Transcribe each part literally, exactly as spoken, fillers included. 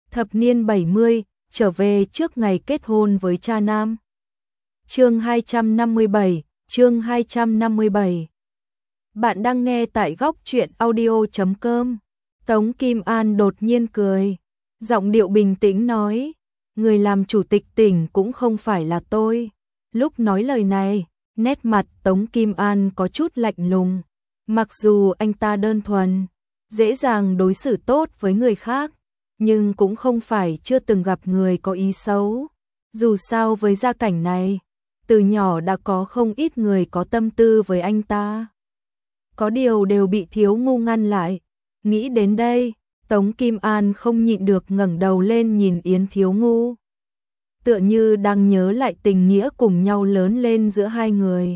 Thập niên bảy mươi, trở về trước ngày kết hôn với cha nam. Chương hai trăm năm mươi bảy, chương hai trăm năm mươi bảy. Bạn đang nghe tại góc truyện audio chấm com. Tống Kim An đột nhiên cười, giọng điệu bình tĩnh nói, người làm chủ tịch tỉnh cũng không phải là tôi. Lúc nói lời này, nét mặt Tống Kim An có chút lạnh lùng, mặc dù anh ta đơn thuần, dễ dàng đối xử tốt với người khác, nhưng cũng không phải chưa từng gặp người có ý xấu. Dù sao với gia cảnh này, từ nhỏ đã có không ít người có tâm tư với anh ta. Có điều đều bị Thiếu Ngu ngăn lại. Nghĩ đến đây, Tống Kim An không nhịn được ngẩng đầu lên nhìn Yến Thiếu Ngu. Tựa như đang nhớ lại tình nghĩa cùng nhau lớn lên giữa hai người.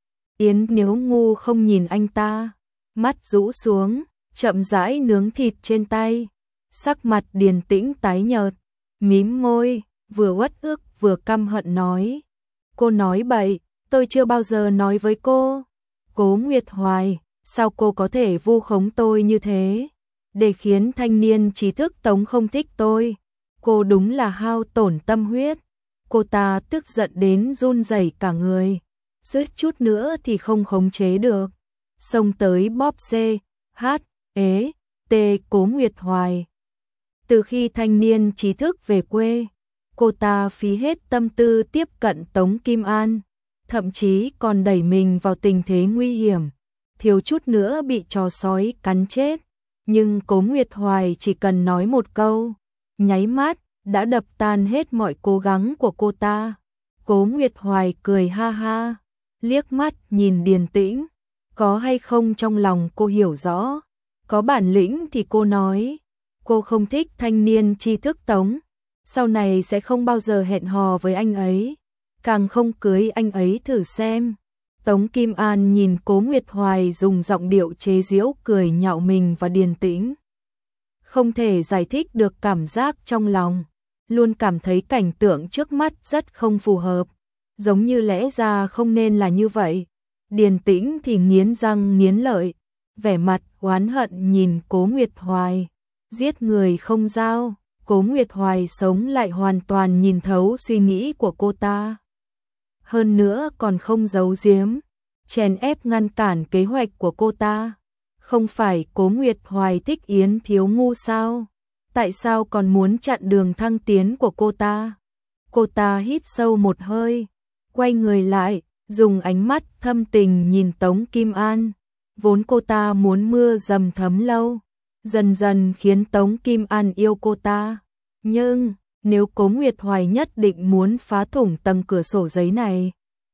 Yến Thiếu Ngu không nhìn anh ta, mắt rũ xuống, chậm rãi nướng thịt trên tay. Sắc mặt điềm tĩnh tái nhợt, mím môi, vừa uất ức vừa căm hận nói. Cô nói bậy, tôi chưa bao giờ nói với cô. Cố Nguyệt Hoài, sao cô có thể vu khống tôi như thế, để khiến thanh niên trí thức Tống không thích tôi. Cô đúng là hao tổn tâm huyết. Cô ta tức giận đến run rẩy cả người, suýt chút nữa thì không khống chế được, xông tới bóp C, H, ế, T Cố Nguyệt Hoài. Từ khi thanh niên trí thức về quê, cô ta phí hết tâm tư tiếp cận Tống Kim An, thậm chí còn đẩy mình vào tình thế nguy hiểm, thiếu chút nữa bị chó sói cắn chết. Nhưng Cố Nguyệt Hoài chỉ cần nói một câu, nháy mắt, đã đập tan hết mọi cố gắng của cô ta. Cố Nguyệt Hoài cười ha ha, liếc mắt nhìn điềm tĩnh, có hay không trong lòng cô hiểu rõ, có bản lĩnh thì cô nói. Cô không thích thanh niên tri thức Tống, sau này sẽ không bao giờ hẹn hò với anh ấy, càng không cưới anh ấy thử xem. Tống Kim An nhìn Cố Nguyệt Hoài dùng giọng điệu chế giễu cười nhạo mình và điềm tĩnh. Không thể giải thích được cảm giác trong lòng, luôn cảm thấy cảnh tượng trước mắt rất không phù hợp, giống như lẽ ra không nên là như vậy. Điềm tĩnh thì nghiến răng nghiến lợi, vẻ mặt oán hận nhìn Cố Nguyệt Hoài. Giết người không dao, Cố Nguyệt Hoài sống lại hoàn toàn nhìn thấu suy nghĩ của cô ta. Hơn nữa còn không giấu giếm, chèn ép ngăn cản kế hoạch của cô ta. Không phải Cố Nguyệt Hoài thích Yến Thiếu Ngu sao? Tại sao còn muốn chặn đường thăng tiến của cô ta? Cô ta hít sâu một hơi, quay người lại, dùng ánh mắt thâm tình nhìn Tống Kim An. Vốn cô ta muốn mưa dầm thấm lâu, dần dần khiến Tống Kim An yêu cô ta. Nhưng, nếu Cố Nguyệt Hoài nhất định muốn phá thủng tầng cửa sổ giấy này,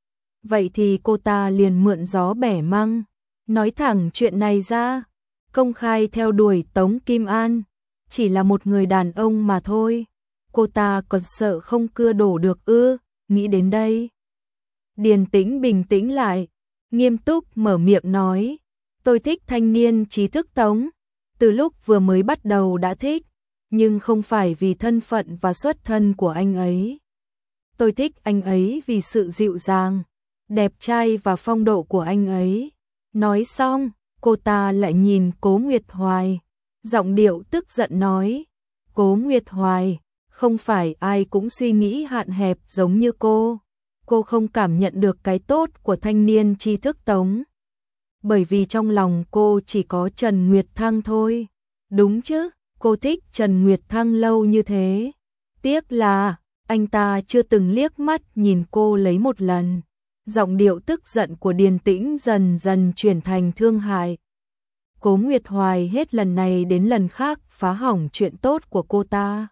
vậy thì cô ta liền mượn gió bẻ măng, nói thẳng chuyện này ra, công khai theo đuổi Tống Kim An. Chỉ là một người đàn ông mà thôi, cô ta còn sợ không cưa đổ được ư? Nghĩ đến đây, điềm tĩnh bình tĩnh lại, nghiêm túc mở miệng nói, tôi thích thanh niên trí thức Tống. Từ lúc vừa mới bắt đầu đã thích, nhưng không phải vì thân phận và xuất thân của anh ấy. Tôi thích anh ấy vì sự dịu dàng, đẹp trai và phong độ của anh ấy. Nói xong, cô ta lại nhìn Cố Nguyệt Hoài, giọng điệu tức giận nói, Cố Nguyệt Hoài, không phải ai cũng suy nghĩ hạn hẹp giống như cô. Cô không cảm nhận được cái tốt của thanh niên tri thức Tống, bởi vì trong lòng cô chỉ có Trần Nguyệt Thăng thôi. Đúng chứ, cô thích Trần Nguyệt Thăng lâu như thế. Tiếc là, anh ta chưa từng liếc mắt nhìn cô lấy một lần. Giọng điệu tức giận của điềm tĩnh dần dần chuyển thành thương hại. Cố Nguyệt Hoài hết lần này đến lần khác phá hỏng chuyện tốt của cô ta.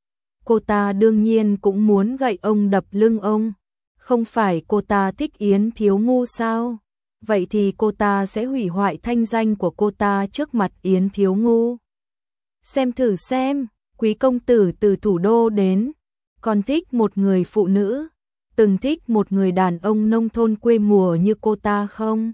Cô ta đương nhiên cũng muốn gậy ông đập lưng ông. Không phải cô ta thích Yến Thiếu Ngu sao? Vậy thì cô ta sẽ hủy hoại thanh danh của cô ta trước mặt Yến Thiếu Ngu. Xem thử xem, quý công tử từ thủ đô đến, còn thích một người phụ nữ, từng thích một người đàn ông nông thôn quê mùa như cô ta không?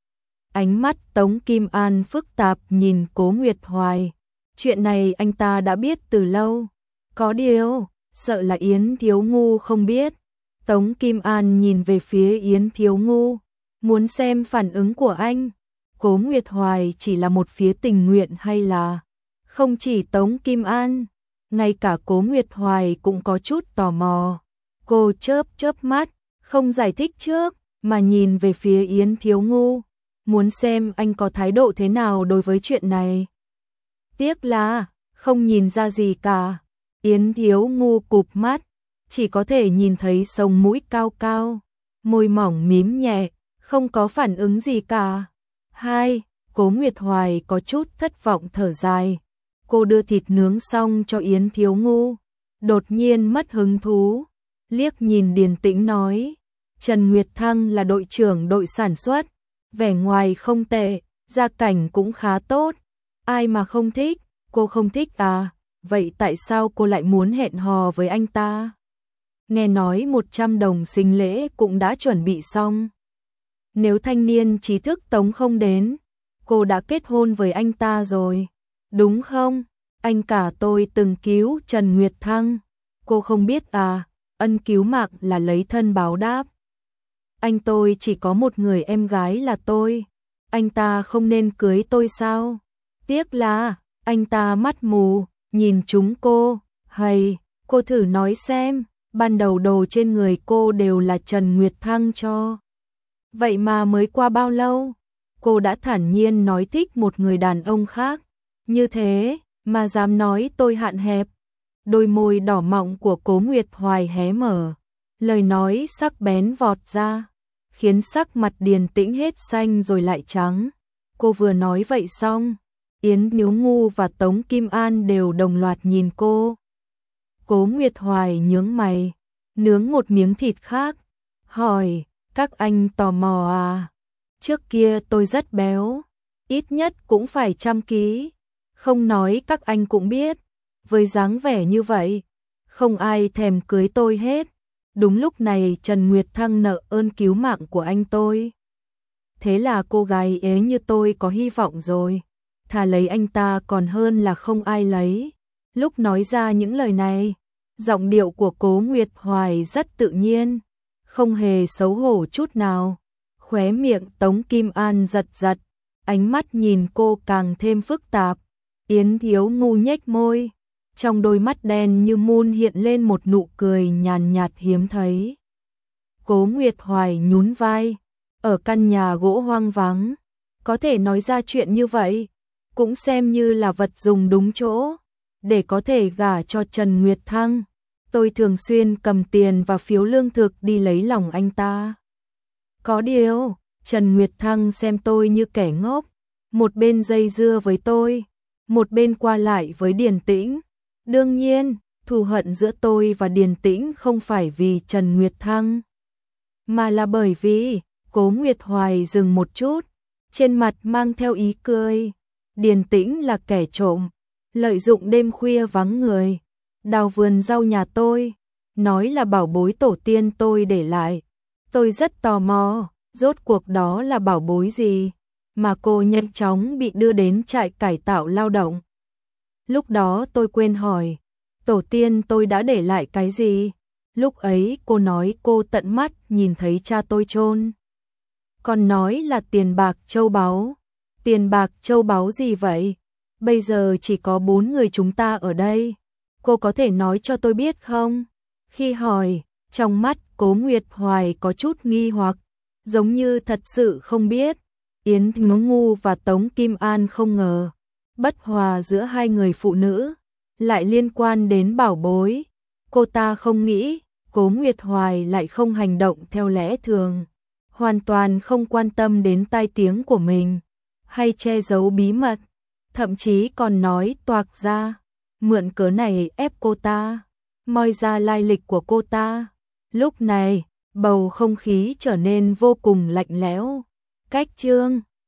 Ánh mắt Tống Kim An phức tạp nhìn Cố Nguyệt Hoài. Chuyện này anh ta đã biết từ lâu. Có điều, sợ là Yến Thiếu Ngu không biết. Tống Kim An nhìn về phía Yến Thiếu Ngu, muốn xem phản ứng của anh. Cố Nguyệt Hoài chỉ là một phía tình nguyện hay là... Không chỉ Tống Kim An, ngay cả Cố Nguyệt Hoài cũng có chút tò mò. Cô chớp chớp mắt, không giải thích trước, mà nhìn về phía Yến Thiếu Ngu, muốn xem anh có thái độ thế nào đối với chuyện này. Tiếc là, không nhìn ra gì cả. Yến Thiếu Ngu cụp mắt, chỉ có thể nhìn thấy sống mũi cao cao, môi mỏng mím nhẹ, không có phản ứng gì cả. Hai, Cố Nguyệt Hoài có chút thất vọng thở dài. Cô đưa thịt nướng xong cho Yến Thiếu Ngu, đột nhiên mất hứng thú, liếc nhìn Điền Tĩnh nói, Trần Nguyệt Thăng là đội trưởng đội sản xuất, vẻ ngoài không tệ, gia cảnh cũng khá tốt, ai mà không thích, cô không thích à, vậy tại sao cô lại muốn hẹn hò với anh ta? Nghe nói một trăm đồng sinh lễ cũng đã chuẩn bị xong. Nếu thanh niên trí thức Tống không đến, cô đã kết hôn với anh ta rồi, đúng không? Anh cả tôi từng cứu Trần Nguyệt Thăng, cô không biết à, ân cứu mạng là lấy thân báo đáp. Anh tôi chỉ có một người em gái là tôi, anh ta không nên cưới tôi sao? Tiếc là, anh ta mắt mù, nhìn chúng cô, hay, cô thử nói xem, ban đầu đồ trên người cô đều là Trần Nguyệt Thăng cho. Vậy mà mới qua bao lâu, cô đã thản nhiên nói thích một người đàn ông khác, như thế mà dám nói tôi hạn hẹp. Đôi môi đỏ mọng của Cố Nguyệt Hoài hé mở, lời nói sắc bén vọt ra, khiến sắc mặt Điền Tĩnh hết xanh rồi lại trắng. Cô vừa nói vậy xong, Yến Thiếu Ngu và Tống Kim An đều đồng loạt nhìn cô. Cố Nguyệt Hoài nhướng mày, nướng một miếng thịt khác, hỏi, các anh tò mò à? Trước kia tôi rất béo, ít nhất cũng phải trăm ký, không nói các anh cũng biết, với dáng vẻ như vậy, không ai thèm cưới tôi hết. Đúng lúc này Trần Nguyệt Thăng nợ ơn cứu mạng của anh tôi. Thế là cô gái ế như tôi có hy vọng rồi, thà lấy anh ta còn hơn là không ai lấy. Lúc nói ra những lời này, giọng điệu của Cố Nguyệt Hoài rất tự nhiên, không hề xấu hổ chút nào. Khóe miệng Tống Kim An giật giật, ánh mắt nhìn cô càng thêm phức tạp. Yến Thiếu Ngu nhếch môi, trong đôi mắt đen như mun hiện lên một nụ cười nhàn nhạt hiếm thấy. Cố Nguyệt Hoài nhún vai, ở căn nhà gỗ hoang vắng, có thể nói ra chuyện như vậy, cũng xem như là vật dùng đúng chỗ, để có thể gả cho Trần Nguyệt Thăng. Tôi thường xuyên cầm tiền và phiếu lương thực đi lấy lòng anh ta. Có điều, Trần Nguyệt Thăng xem tôi như kẻ ngốc, một bên dây dưa với tôi, một bên qua lại với Điền Tĩnh. Đương nhiên, thù hận giữa tôi và Điền Tĩnh không phải vì Trần Nguyệt Thăng, mà là bởi vì, Cố Nguyệt Hoài dừng một chút, trên mặt mang theo ý cười. Điền Tĩnh là kẻ trộm, lợi dụng đêm khuya vắng người, đào vườn rau nhà tôi, nói là bảo bối tổ tiên tôi để lại. Tôi rất tò mò, rốt cuộc đó là bảo bối gì, mà cô nhanh chóng bị đưa đến trại cải tạo lao động. Lúc đó tôi quên hỏi, tổ tiên tôi đã để lại cái gì? Lúc ấy cô nói cô tận mắt nhìn thấy cha tôi chôn. Còn nói là tiền bạc châu báu. Tiền bạc châu báu gì vậy? Bây giờ chỉ có bốn người chúng ta ở đây. Cô có thể nói cho tôi biết không? Khi hỏi, trong mắt Cố Nguyệt Hoài có chút nghi hoặc, giống như thật sự không biết. Yến Thiếu Ngu và Tống Kim An không ngờ, bất hòa giữa hai người phụ nữ lại liên quan đến bảo bối. Cô ta không nghĩ Cố Nguyệt Hoài lại không hành động theo lẽ thường, hoàn toàn không quan tâm đến tai tiếng của mình, hay che giấu bí mật, thậm chí còn nói toạc ra, mượn cớ này ép cô ta, moi ra lai lịch của cô ta. Lúc này, bầu không khí trở nên vô cùng lạnh lẽo. Cách chương